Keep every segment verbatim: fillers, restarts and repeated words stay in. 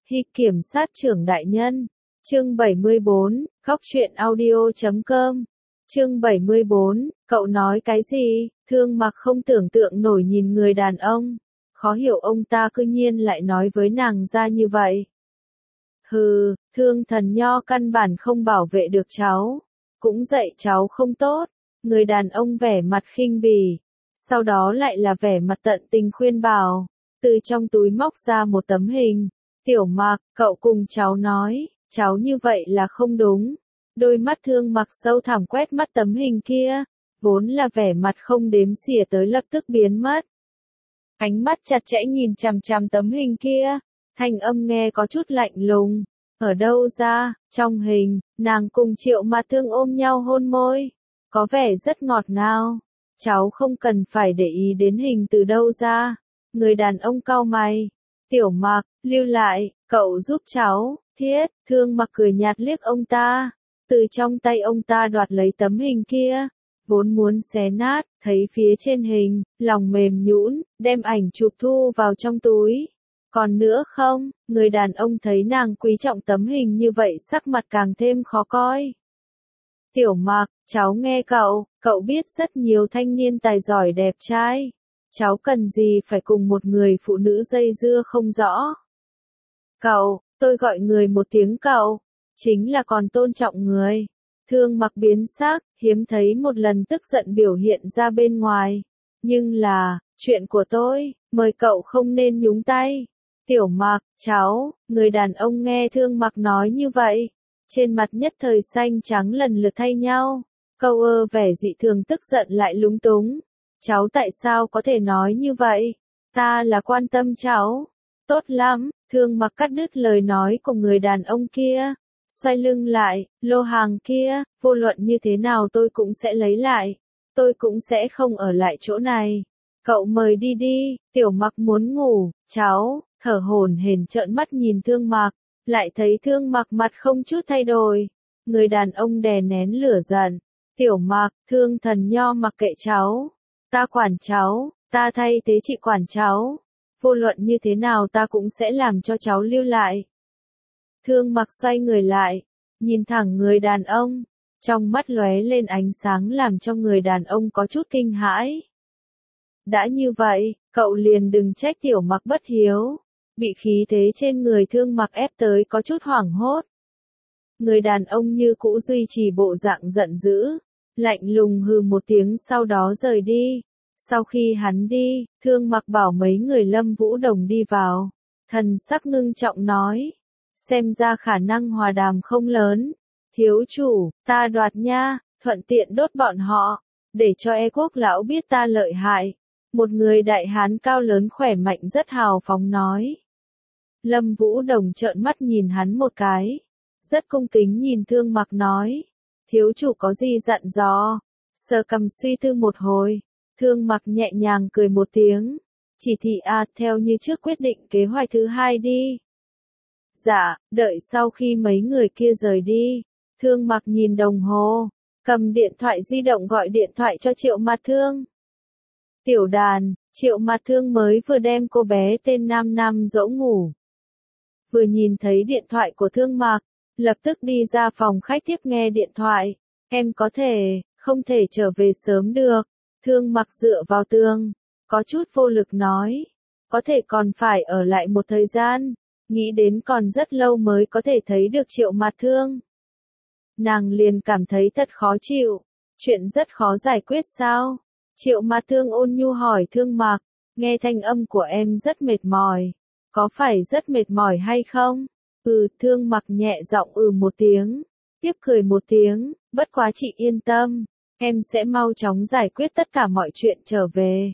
Hi kiểm sát trưởng đại nhân. Chương bảy mươi bốn, Góc truyện audio chấm com. Chương bảy mươi bốn, cậu nói cái gì? Thương Mặc không tưởng tượng nổi nhìn người đàn ông. Khó hiểu ông ta cư nhiên lại nói với nàng ra như vậy. Hừ, Thương Thần Nho căn bản không bảo vệ được cháu. Cũng dạy cháu không tốt. Người đàn ông vẻ mặt khinh bỉ. Sau đó lại là vẻ mặt tận tình khuyên bảo. Từ trong túi móc ra một tấm hình. Tiểu Mặc, cậu cùng cháu nói, cháu như vậy là không đúng. Đôi mắt Thương Mặc sâu thẳm quét mắt tấm hình kia, vốn là vẻ mặt không đếm xỉa tới lập tức biến mất. Ánh mắt chặt chẽ nhìn chằm chằm tấm hình kia, thanh âm nghe có chút lạnh lùng. Ở đâu ra, trong hình, nàng cùng Triệu Mạt Thương ôm nhau hôn môi, có vẻ rất ngọt ngào. Cháu không cần phải để ý đến hình từ đâu ra. Người đàn ông cau mày. Tiểu Mặc, lưu lại, cậu giúp cháu. Thiết, Thương Mặc cười nhạt liếc ông ta. Từ trong tay ông ta đoạt lấy tấm hình kia. Vốn muốn xé nát, thấy phía trên hình, lòng mềm nhũn, đem ảnh chụp thu vào trong túi. Còn nữa không, người đàn ông thấy nàng quý trọng tấm hình như vậy sắc mặt càng thêm khó coi. Tiểu Mặc, cháu nghe cậu, cậu biết rất nhiều thanh niên tài giỏi đẹp trai. Cháu cần gì phải cùng một người phụ nữ dây dưa không rõ. Cậu, tôi gọi người một tiếng cậu, chính là còn tôn trọng người. Thương Mặc biến sắc, hiếm thấy một lần tức giận biểu hiện ra bên ngoài. Nhưng là, chuyện của tôi, mời cậu không nên nhúng tay. Tiểu Mặc, cháu, người đàn ông nghe Thương Mặc nói như vậy. Trên mặt nhất thời xanh trắng lần lượt thay nhau. Câu ơ vẻ dị thường tức giận lại lúng túng. Cháu tại sao có thể nói như vậy? Ta là quan tâm cháu. Tốt lắm, Thương Mặc cắt đứt lời nói của người đàn ông kia. Xoay lưng lại, lô hàng kia, vô luận như thế nào tôi cũng sẽ lấy lại. Tôi cũng sẽ không ở lại chỗ này. Cậu mời đi đi, Tiểu Mặc muốn ngủ, cháu, thở hổn hển trợn mắt nhìn Thương Mặc. Lại thấy Thương Mặc mặt không chút thay đổi. Người đàn ông đè nén lửa giận. Tiểu Mặc, Thương Thần Nho mặc kệ cháu. Ta quản cháu, ta thay thế chị quản cháu. Vô luận như thế nào ta cũng sẽ làm cho cháu lưu lại. Thương Mặc xoay người lại, nhìn thẳng người đàn ông. Trong mắt lóe lên ánh sáng làm cho người đàn ông có chút kinh hãi. Đã như vậy, cậu liền đừng trách Tiểu Mặc bất hiếu. Bị khí thế trên người Thương Mặc ép tới có chút hoảng hốt. Người đàn ông như cũ duy trì bộ dạng giận dữ, lạnh lùng hừ một tiếng sau đó rời đi. Sau khi hắn đi, Thương Mặc bảo mấy người Lâm Vũ Đồng đi vào. Thần sắc ngưng trọng nói. Xem ra khả năng hòa đàm không lớn. Thiếu chủ, ta đoạt nha, thuận tiện đốt bọn họ. Để cho E Quốc lão biết ta lợi hại. Một người đại hán cao lớn khỏe mạnh rất hào phóng nói. Lâm Vũ Đồng trợn mắt nhìn hắn một cái. Rất cung kính nhìn Thương Mặc nói. Thiếu chủ có gì dặn dò? Sờ cầm suy tư một hồi. Thương Mặc nhẹ nhàng cười một tiếng. Chỉ thị à, theo như trước quyết định kế hoạch thứ hai đi. Dạ, đợi sau khi mấy người kia rời đi. Thương Mặc nhìn đồng hồ. Cầm điện thoại di động gọi điện thoại cho Triệu Mạt Thương. Tiểu Đàn, Triệu Mạt Thương mới vừa đem cô bé tên Nam Nam dỗ ngủ. Vừa nhìn thấy điện thoại của Thương Mặc, lập tức đi ra phòng khách tiếp nghe điện thoại. Em có thể, không thể trở về sớm được. Thương Mặc dựa vào tường, có chút vô lực nói. Có thể còn phải ở lại một thời gian, nghĩ đến còn rất lâu mới có thể thấy được Triệu Mạt Thương. Nàng liền cảm thấy thật khó chịu. Chuyện rất khó giải quyết sao? Triệu Mạt Thương ôn nhu hỏi Thương Mặc. Nghe thanh âm của em rất mệt mỏi. Có phải rất mệt mỏi hay không? Ừ, Thương Mặc nhẹ giọng ừ một tiếng. Tiếp cười một tiếng. Bất quá chị yên tâm. Em sẽ mau chóng giải quyết tất cả mọi chuyện trở về.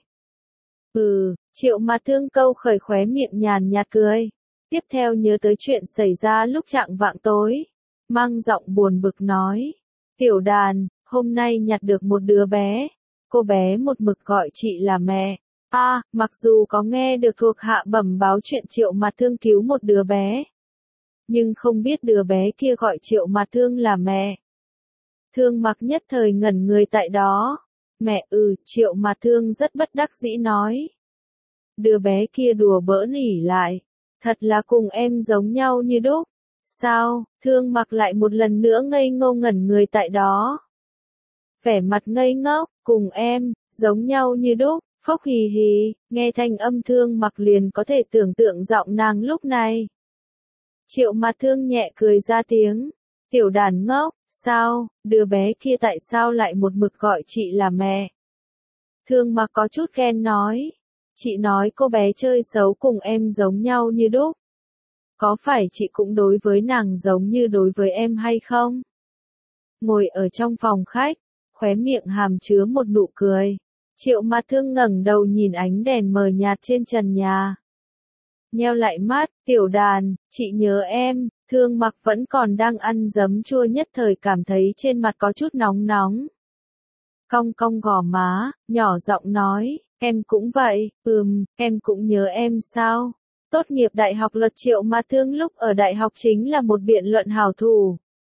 Ừ, Triệu Mạt Thương câu khởi khóe miệng nhàn nhạt cười. Tiếp theo nhớ tới chuyện xảy ra lúc chạng vạng tối. Mang giọng buồn bực nói. Tiểu Đàn, hôm nay nhặt được một đứa bé. Cô bé một mực gọi chị là mẹ. À, mặc dù có nghe được thuộc hạ bẩm báo chuyện Triệu Mạt Thương cứu một đứa bé. Nhưng không biết đứa bé kia gọi Triệu Mạt Thương là mẹ. Thương Mặc nhất thời ngẩn người tại đó. Mẹ ừ, Triệu Mạt Thương rất bất đắc dĩ nói. Đứa bé kia đùa bỡn ỉ lại. Thật là cùng em giống nhau như đúc. Sao? Thương Mặc lại một lần nữa ngây ngô ngẩn người tại đó. Vẻ mặt ngây ngốc, cùng em, giống nhau như đúc, phốc hì hì, nghe thanh âm Thương Mặc liền có thể tưởng tượng giọng nàng lúc này. Triệu Mặt Thương nhẹ cười ra tiếng, tiểu đàn ngốc, sao, đứa bé kia tại sao lại một mực gọi chị là mẹ? Thương Mặc có chút ghen nói, chị nói cô bé chơi xấu cùng em giống nhau như đúc. Có phải chị cũng đối với nàng giống như đối với em hay không? Ngồi ở trong phòng khách, khóe miệng hàm chứa một nụ cười. Triệu Mặt Thương ngẩng đầu nhìn ánh đèn mờ nhạt trên trần nhà. Nheo lại mắt, tiểu đàn, chị nhớ em. Thương Mặc vẫn còn đang ăn giấm chua nhất thời cảm thấy trên mặt có chút nóng nóng. Cong cong gò má, nhỏ giọng nói, em cũng vậy, ừm, em cũng nhớ em sao? Tốt nghiệp đại học luật Triệu Mặt Thương lúc ở đại học chính là một biện luận hảo thủ.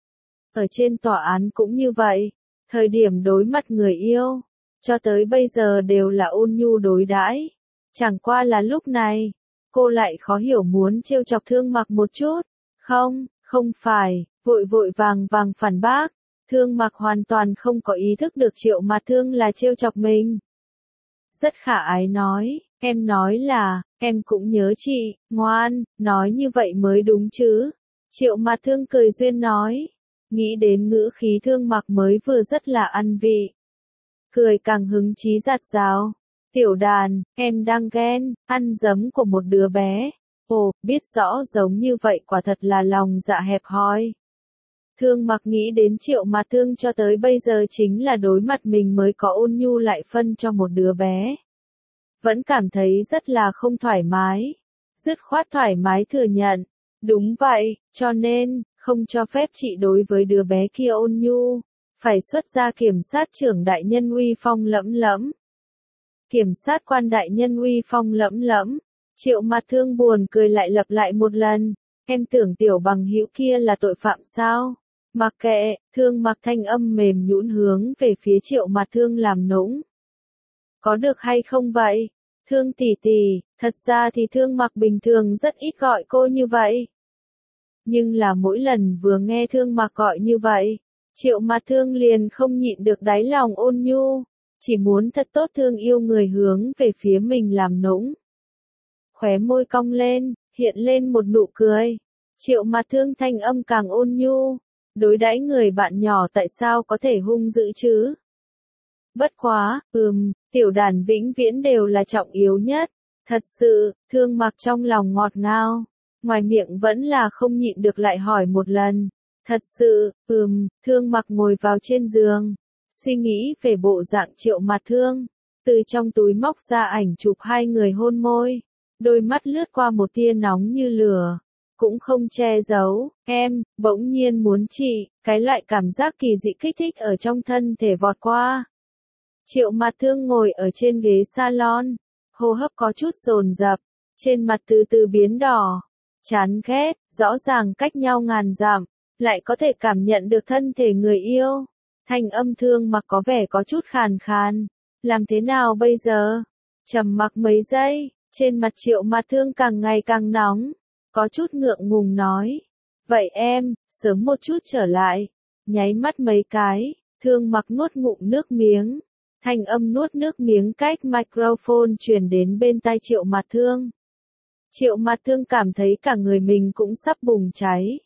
Ở trên tòa án cũng như vậy, thời điểm đối mặt người yêu, cho tới bây giờ đều là ôn nhu đối đãi. Chẳng qua là lúc này, cô lại khó hiểu muốn trêu chọc Thương Mặc một chút. Không, không phải, vội vội vàng vàng phản bác. Thương Mặc hoàn toàn không có ý thức được Triệu Mặt Thương là trêu chọc mình. Rất khả ái nói, em nói là, em cũng nhớ chị, ngoan, nói như vậy mới đúng chứ. Triệu Mặt Thương cười duyên nói, nghĩ đến ngữ khí Thương Mặc mới vừa rất là ăn vị. Cười càng hứng chí giạt rào, tiểu đàn, em đang ghen, ăn giấm của một đứa bé. Ồ, biết rõ giống như vậy quả thật là lòng dạ hẹp hòi. Thương Mặc nghĩ đến Triệu Mặt Thương cho tới bây giờ chính là đối mặt mình mới có ôn nhu lại phân cho một đứa bé. Vẫn cảm thấy rất là không thoải mái. Dứt khoát thoải mái thừa nhận. Đúng vậy, cho nên, không cho phép chị đối với đứa bé kia ôn nhu. Phải xuất ra kiểm sát trưởng đại nhân uy phong lẫm lẫm. Kiểm sát quan đại nhân uy phong lẫm lẫm. Triệu Mặt Thương buồn cười lại lặp lại một lần. Em tưởng tiểu bằng hữu kia là tội phạm sao? Mặc kệ, Thương Mặc thanh âm mềm nhũn hướng về phía Triệu Mặt Thương làm nũng. Có được hay không vậy? Thương tỷ tỷ, thật ra thì Thương Mặc bình thường rất ít gọi cô như vậy. Nhưng là mỗi lần vừa nghe Thương Mặc gọi như vậy, Triệu Mặt Thương liền không nhịn được đáy lòng ôn nhu, chỉ muốn thật tốt thương yêu người hướng về phía mình làm nũng. Khóe môi cong lên, hiện lên một nụ cười. Triệu Mặt Thương thanh âm càng ôn nhu, đối đãi người bạn nhỏ tại sao có thể hung dữ chứ? Bất quá, ừm, tiểu đàn vĩnh viễn đều là trọng yếu nhất. Thật sự, Thương Mặc trong lòng ngọt ngào, ngoài miệng vẫn là không nhịn được lại hỏi một lần. Thật sự, ừm, Thương Mặc ngồi vào trên giường, suy nghĩ về bộ dạng Triệu Mặt Thương, từ trong túi móc ra ảnh chụp hai người hôn môi, đôi mắt lướt qua một tia nóng như lửa, cũng không che giấu, em, bỗng nhiên muốn chị, cái loại cảm giác kỳ dị kích thích ở trong thân thể vọt qua. Triệu Mặt Thương ngồi ở trên ghế salon, hô hấp có chút dồn dập, trên mặt từ từ biến đỏ, chán ghét, rõ ràng cách nhau ngàn dặm, lại có thể cảm nhận được thân thể người yêu. Thanh âm Thương Mặc có vẻ có chút khàn khàn, làm thế nào bây giờ? Trầm mặc mấy giây, trên mặt Triệu Mặt Thương càng ngày càng nóng, có chút ngượng ngùng nói, vậy em, sớm một chút trở lại. Nháy mắt mấy cái, Thương Mặc nuốt ngụm nước miếng. Thanh âm nuốt nước miếng cách microphone truyền đến bên tai Triệu Mặt Thương. Triệu Mặt Thương cảm thấy cả người mình cũng sắp bùng cháy.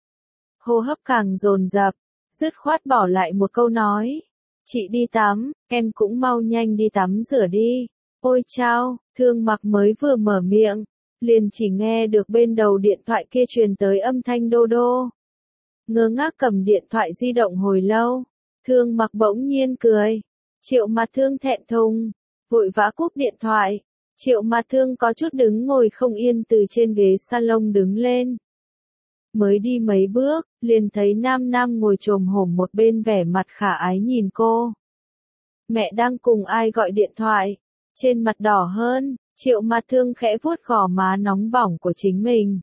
Hô hấp càng dồn dập, dứt khoát bỏ lại một câu nói. Chị đi tắm, em cũng mau nhanh đi tắm rửa đi. Ôi chao, Thương Mặc mới vừa mở miệng, liền chỉ nghe được bên đầu điện thoại kia truyền tới âm thanh đô đô. Ngơ ngác cầm điện thoại di động hồi lâu, Thương Mặc bỗng nhiên cười. Triệu Mặt Thương thẹn thùng, vội vã cúp điện thoại. Triệu Mặt Thương có chút đứng ngồi không yên từ trên ghế salon đứng lên. Mới đi mấy bước, liền thấy Nam Nam ngồi chồm hổm một bên vẻ mặt khả ái nhìn cô. Mẹ đang cùng ai gọi điện thoại? Trên mặt đỏ hơn, Triệu Mặt Thương khẽ vuốt gò má nóng bỏng của chính mình.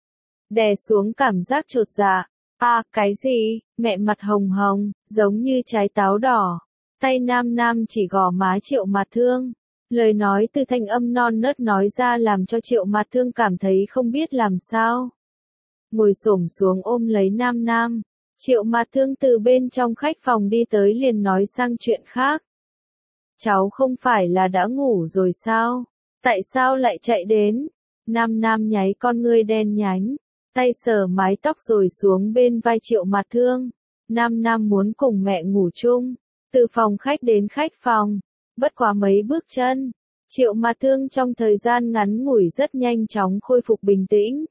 Đè xuống cảm giác chột dạ. À, cái gì? Mẹ mặt hồng hồng, giống như trái táo đỏ. Tay Nam Nam chỉ gò má Triệu Mặt Thương. Lời nói từ thanh âm non nớt nói ra làm cho Triệu Mạt Thương cảm thấy không biết làm sao. Ngồi xổm xuống ôm lấy Nam Nam. Triệu Mạt Thương từ bên trong khách phòng đi tới liền nói sang chuyện khác. Cháu không phải là đã ngủ rồi sao? Tại sao lại chạy đến? Nam Nam nháy con ngươi đen nhánh, tay sờ mái tóc rồi xuống bên vai Triệu Mạt Thương. Nam Nam muốn cùng mẹ ngủ chung. Từ phòng khách đến khách phòng, bất quá mấy bước chân. Triệu Mạt Thương trong thời gian ngắn ngủi rất nhanh chóng khôi phục bình tĩnh.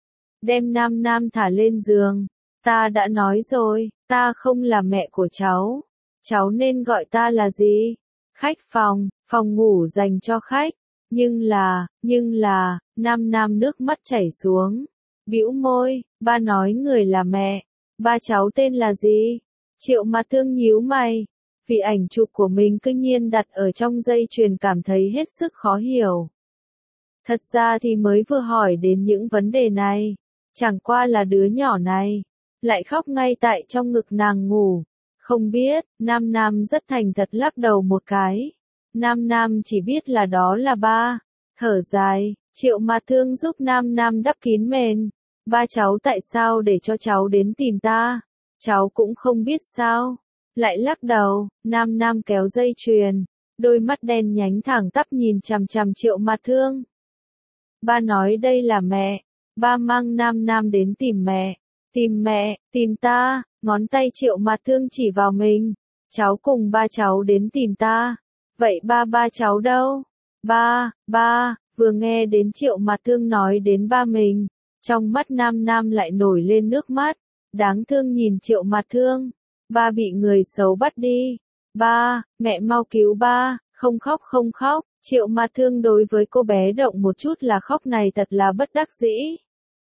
Đem Nam Nam thả lên giường. Ta đã nói rồi, ta không là mẹ của cháu. Cháu nên gọi ta là gì? Khách phòng, phòng ngủ dành cho khách. Nhưng là, nhưng là, Nam Nam nước mắt chảy xuống. Bĩu môi, ba nói người là mẹ. Ba cháu tên là gì? Triệu Mạt Thương nhíu mày. Vì ảnh chụp của mình cứ nhiên đặt ở trong dây chuyền cảm thấy hết sức khó hiểu. Thật ra thì mới vừa hỏi đến những vấn đề này. Chẳng qua là đứa nhỏ này lại khóc ngay tại trong ngực nàng ngủ. Không biết, Nam Nam rất thành thật lắc đầu một cái. Nam Nam chỉ biết là đó là ba. Thở dài, Triệu Mạt Thương giúp Nam Nam đắp kín mền. Ba cháu tại sao để cho cháu đến tìm ta? Cháu cũng không biết sao. Lại lắc đầu, Nam Nam kéo dây chuyền. Đôi mắt đen nhánh thẳng tắp nhìn chằm chằm Triệu Mạt Thương. Ba nói đây là mẹ. Ba mang Nam Nam đến tìm mẹ. Tìm mẹ, tìm ta, ngón tay Triệu Mạt Thương chỉ vào mình. Cháu cùng ba cháu đến tìm ta. Vậy ba ba cháu đâu? Ba, ba, vừa nghe đến Triệu Mạt Thương nói đến ba mình. Trong mắt Nam Nam lại nổi lên nước mắt. Đáng thương nhìn Triệu Mạt Thương. Ba bị người xấu bắt đi. Ba, mẹ mau cứu ba, không khóc không khóc. Triệu Mạt Thương đối với cô bé động một chút là khóc này thật là bất đắc dĩ.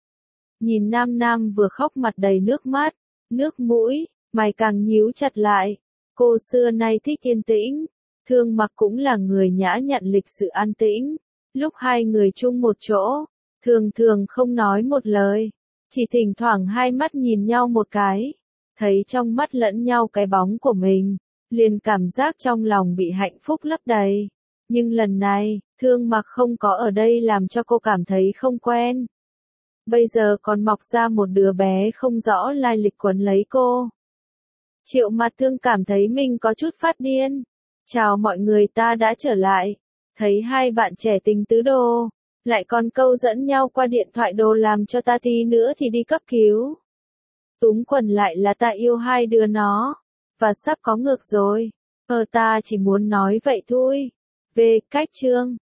Nhìn Nam Nam vừa khóc mặt đầy nước mắt, nước mũi, mày càng nhíu chặt lại. Cô xưa nay thích yên tĩnh. Thương Mặc cũng là người nhã nhặn lịch sự an tĩnh. Lúc hai người chung một chỗ, thường thường không nói một lời. Chỉ thỉnh thoảng hai mắt nhìn nhau một cái. Thấy trong mắt lẫn nhau cái bóng của mình, liền cảm giác trong lòng bị hạnh phúc lấp đầy. Nhưng lần này, Thương Mặc không có ở đây làm cho cô cảm thấy không quen. Bây giờ còn mọc ra một đứa bé không rõ lai lịch quấn lấy cô. Triệu Mạt Thương cảm thấy mình có chút phát điên. Chào mọi người, ta đã trở lại. Thấy hai bạn trẻ tình tứ đồ, lại còn câu dẫn nhau qua điện thoại đồ làm cho ta tí nữa thì đi cấp cứu. Túm quần lại là ta yêu hai đứa nó. Và sắp có ngược rồi. Ờ ta chỉ muốn nói vậy thôi. Về cách chương.